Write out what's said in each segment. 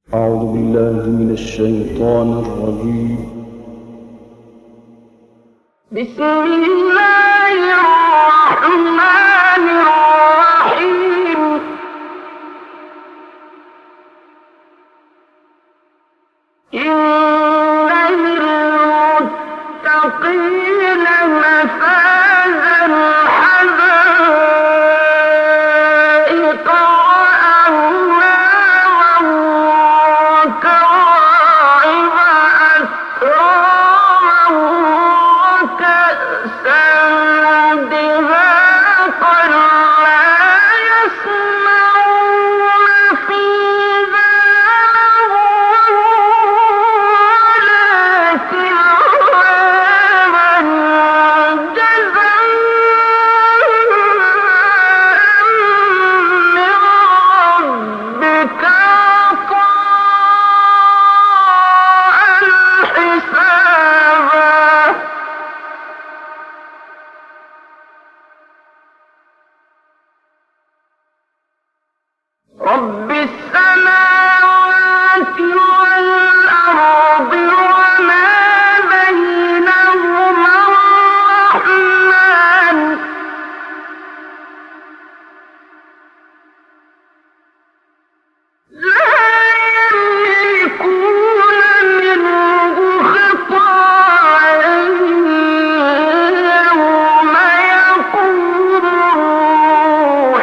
أعوذ بالله من الشيطان الرجيم. بسم الله الرحمن الرحيم. إن للمتقين مفازا حدائق وأعنابا وكواعب أترابا وكأسا دهاقا لا يسمعون فيها ولكن عذابا جزاء من ربك عطاء حسابا. رب السماوات والأرض وما بينهما الرحمن لا يملكون منه خطابا يوم يقوم الروح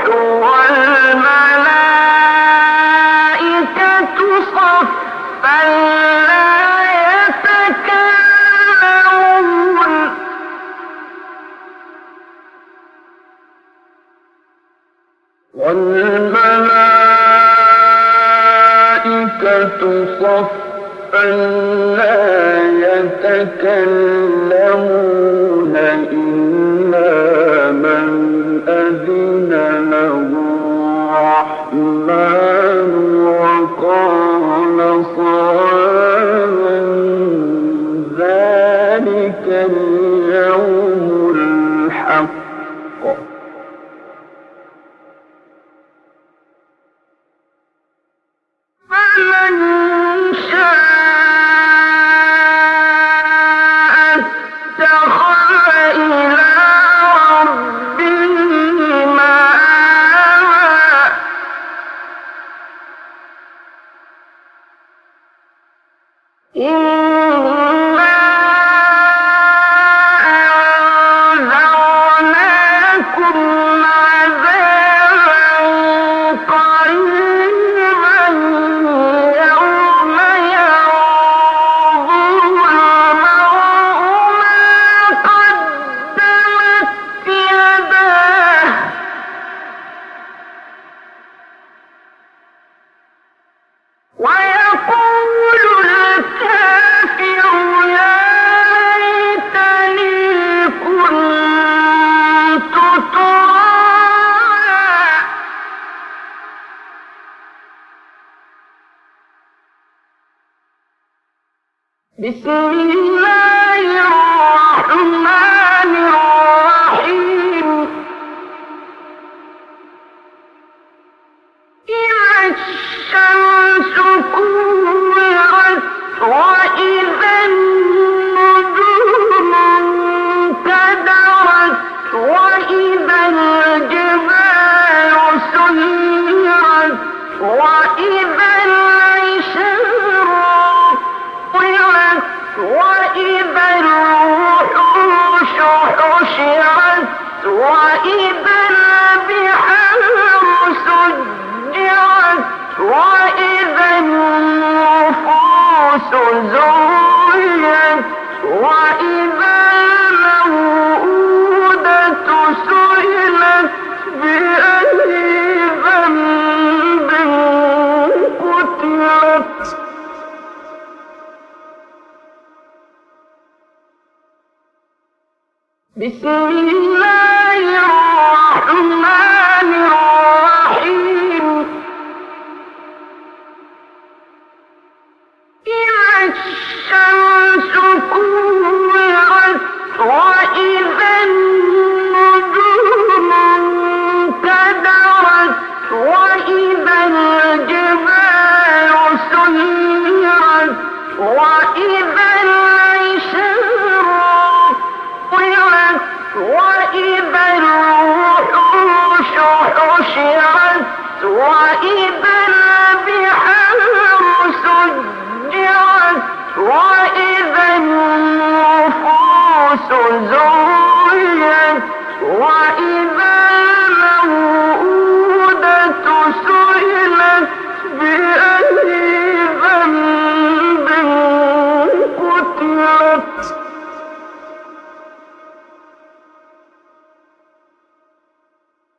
والملائكة صفا لا يتكلمون والملائكة صفا لا يتكلمون إلا من أذن له الرحمن وقال صوابا. ذلك اليوم الحق. فمن شاء اتخذ إلى ربه مآبا. إنا أنذرناكم عذابا قريبا يوم ينظر المرء ما قدمت يداه ويقول الكافر يا ليتني كنت ترابا. بسم الله الرحمن الرحيم. إذا الشمس كورت وإذا النجوم انكدرت وإذا الجبال سيرت وإذا العشار عطلت وإذا الوحوش حشرت وإذا البحار سجرت وإذا النفوس زوجت وإذا الموءودة سئلت بأي ذنب قتلت. بسم الله الرحمن الرحيم. إذا الشمس كورت وإذا النجوم انكدرت وإذا الجبال سيرت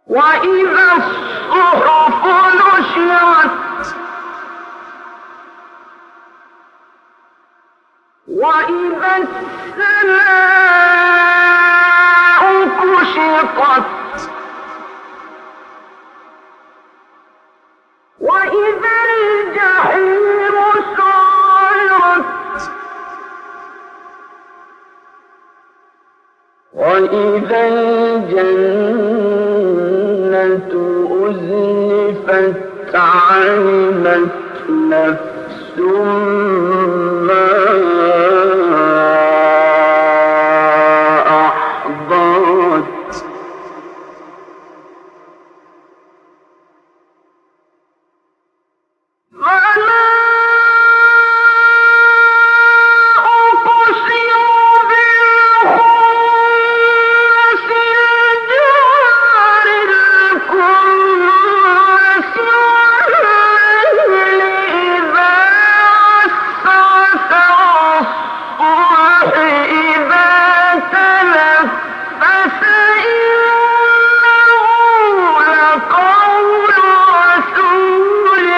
وإذا الصحف نشرت وإذا السماء كشطت وإذا الجحيم سعرت وإذا الجنة أزلفت علمت نفس ما أحضرت فلا أقسم بالخنس الجوار الكنس والليل إذا عسعس والصبح إذا تنفس إنه لقول رسول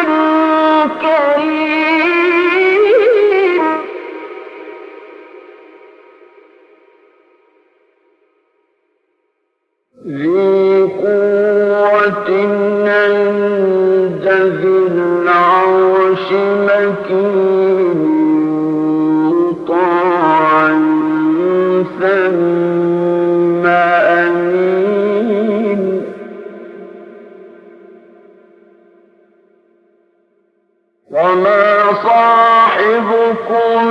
كريم ذي قوة عند ذي العرش مكين مطاع ثم أمين وما صاحبكم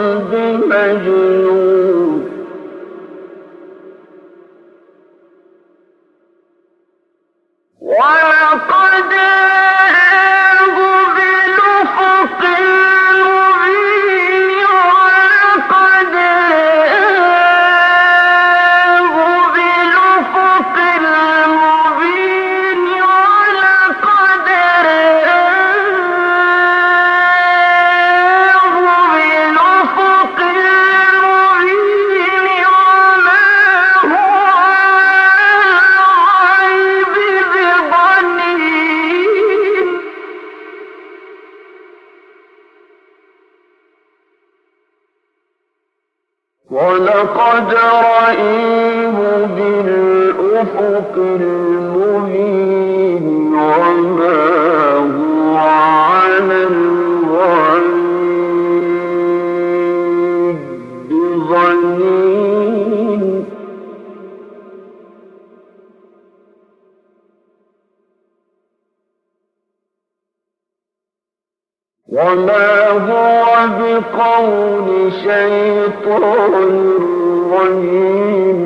بمجنون ولقد رآه بالأفق المبين ولقد رآه بالأفق المبين ولقد رآه بالأفق المبين وما هو على الغيب بضنين ولقد رأيه بالأفق المبين وما هو على الغيب بضنين وما هو بقول شيطان رجيم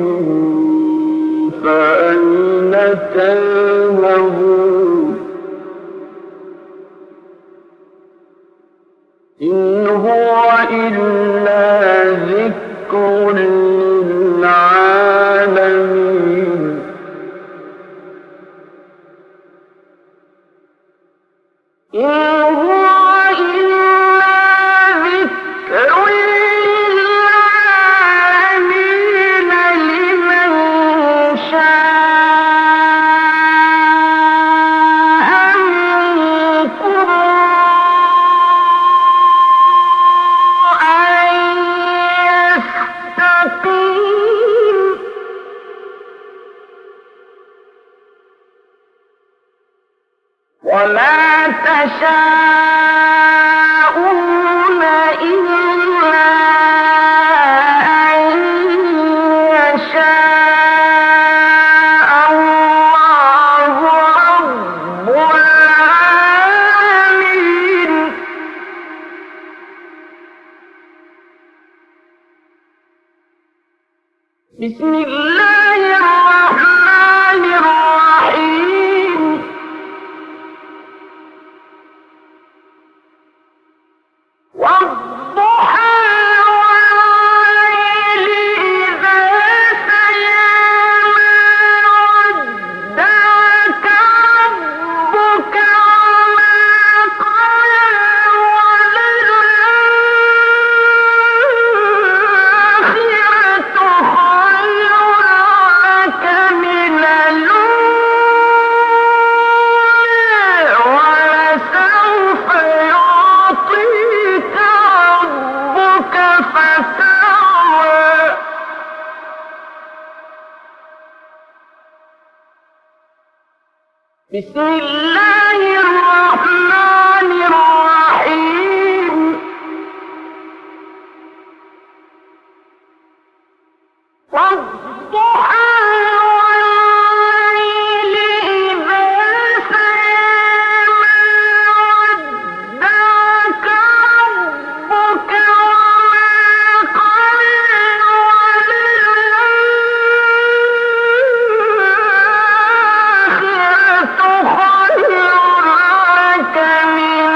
فأين تذهبون إن هو إلا ذكر للعالمين إن هو وما تشاءون إلا أن يشاء الله رب العالمين بسم الله الرحمن الرحيم بسم الله الرحمن الرحيم والضحى والليل إذا سجى ما ودعك ربك وما قلى وللآخرة خير لك من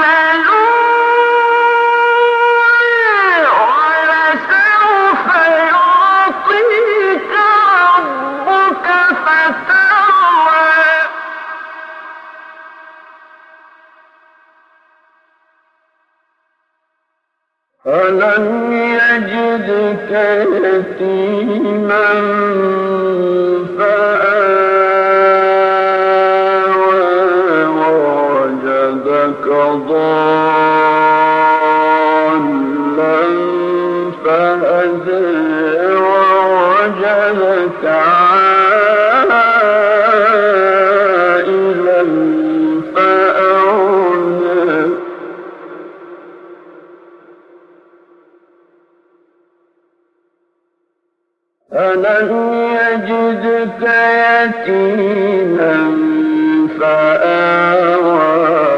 الأولى ولسوف يعطيك ربك فترضى ألم يجدك يتيما فآوى ووجدك ضالا فهدى ووجدك عائلا فأغنى ألم يجدك يتيما فآوى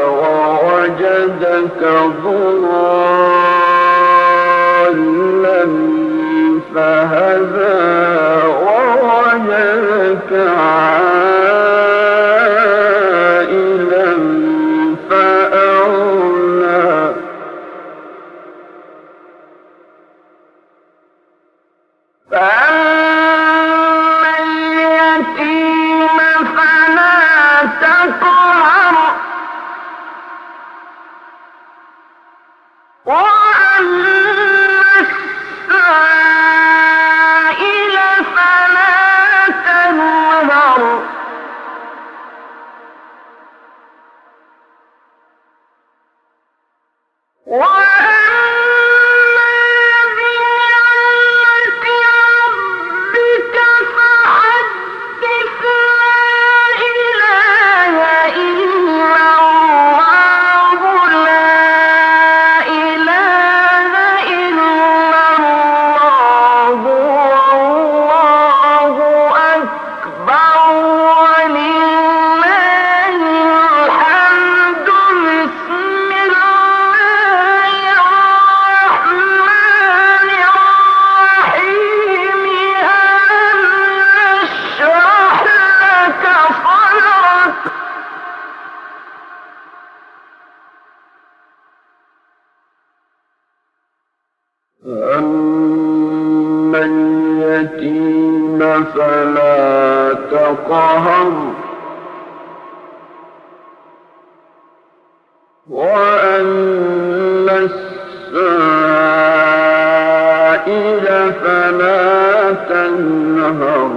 ووجدك ضالا فهدى ووجدك عائلا فأغنى فأما اليتيم فلا تقهر وأما السائل فلا تنهر وأما بنعمة ربك فحدث لا إله إلا الله لا إله إلا الله والله أكبر ولله الحمد بسم الله الرحمن الرحيم ألم نشرح لك صدرك أما اليتيم فلا تقهر وأما السائل فلا تنهر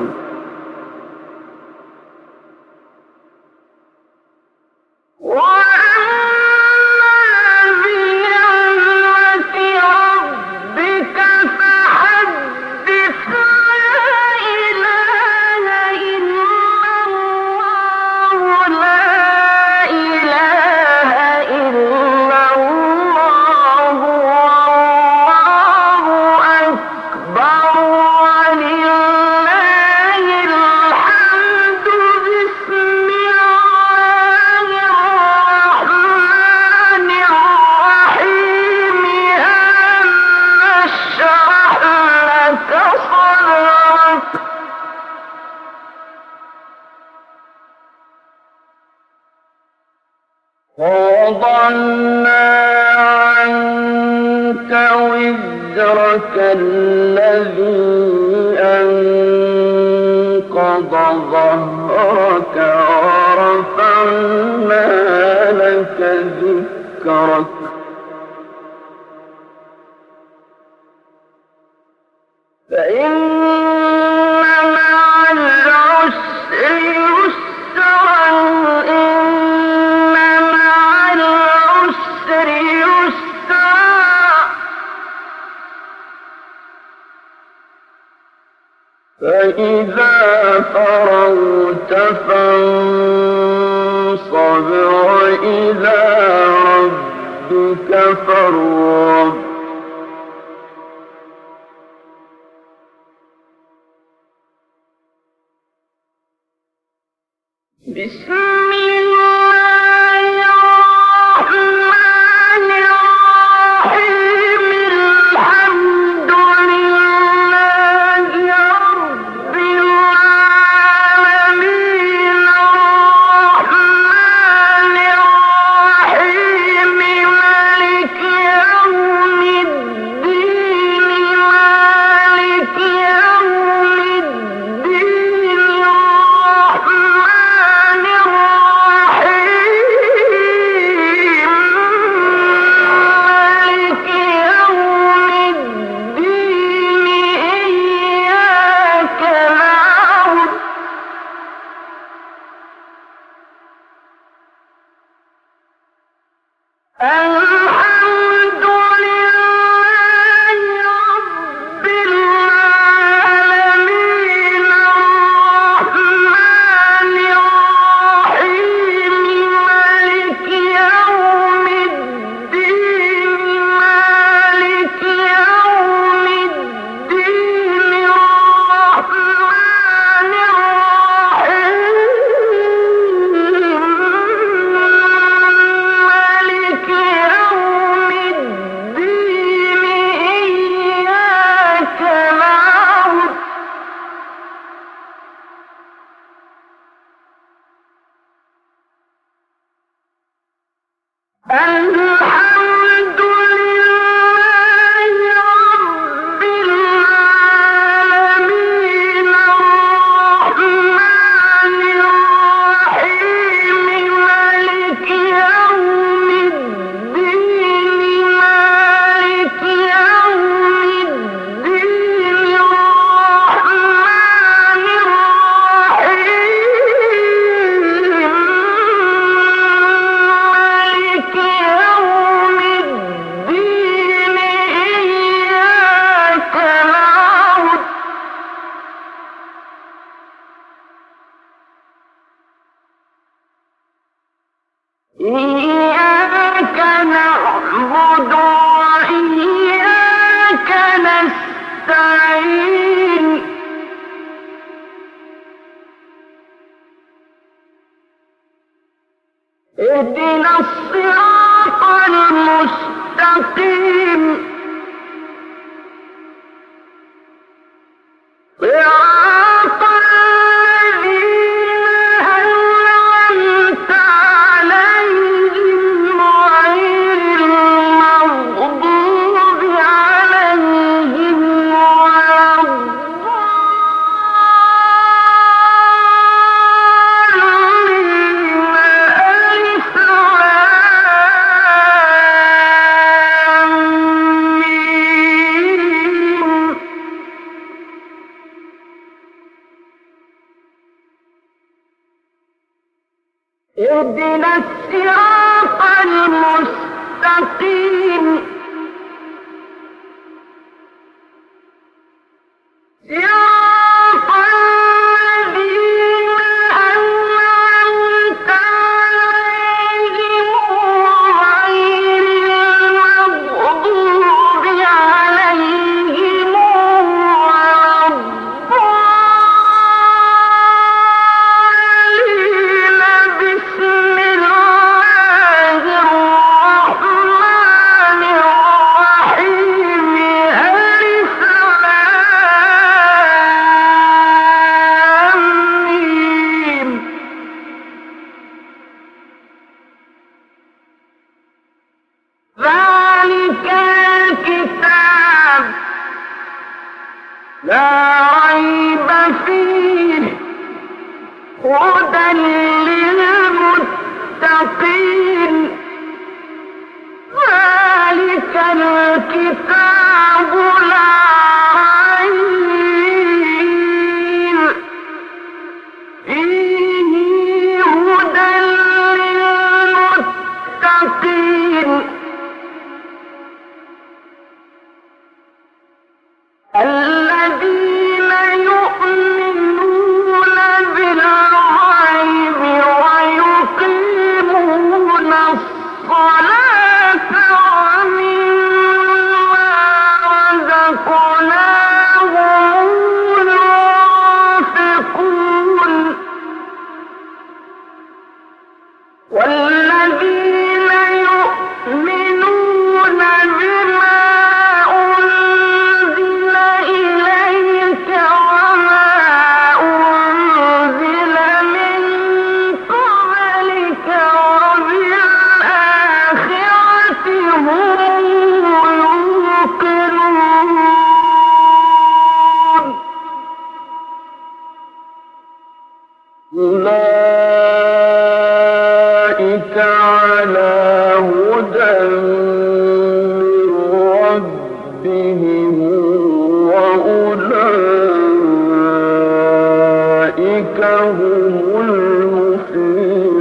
وأما بنعمة ربك فحدث لا إله إلا الله لا إله إلا الله والله أكبر ولله الحمد بسم الله الرحمن الرحيم ألم نشرح لك صدرك ووضعنا عنك وزرك الذي أنقض ظهرك ورفعنا لك ذكرك فإن مع العسر يسرا إن مع العسر يسرا فإذا فرغت فانصب فانصب إلى ربك فارغب بسم الله الرحمن الرحيم الحمد لله رب العالمين الرحمن الرحيم مالك يوم الدين مالك يوم الدين الرحمن مالك يوم الدين إياك نعبد الحمد لله رب العالمين الرحمن الرحيم مالك يوم الدين مالك يوم الدين الرحمن الرحيم مالك يوم الدين إياك نعبد الحمد لله رب العالمين الرحمن الرحيم مالك يوم الدين مالك يوم الدين الرحمن الرحيم مالك يوم الدين إياك نعبد إياك نعبد وإياك نستعين اهدنا الصراط المستقيم صراط الذين أنعمت عليهم غير المغضوب عليهم ولا الضالين ألف لام ميم اهدنا الصراط المستقيم صراط الذين أنعمت عليهم غير المغضوب عليهم ولا الضالين بسم الله الرحمن الرحيم ألف لام ميم ذلك الكتاب لا ريب فيه هدى للمتقين ذلك الكتاب لا ريب فيه هدى للمتقين الذين يؤمنون بالغيب ويقيمون أولئك على هدى من ربهم وأولئك هم المفلحون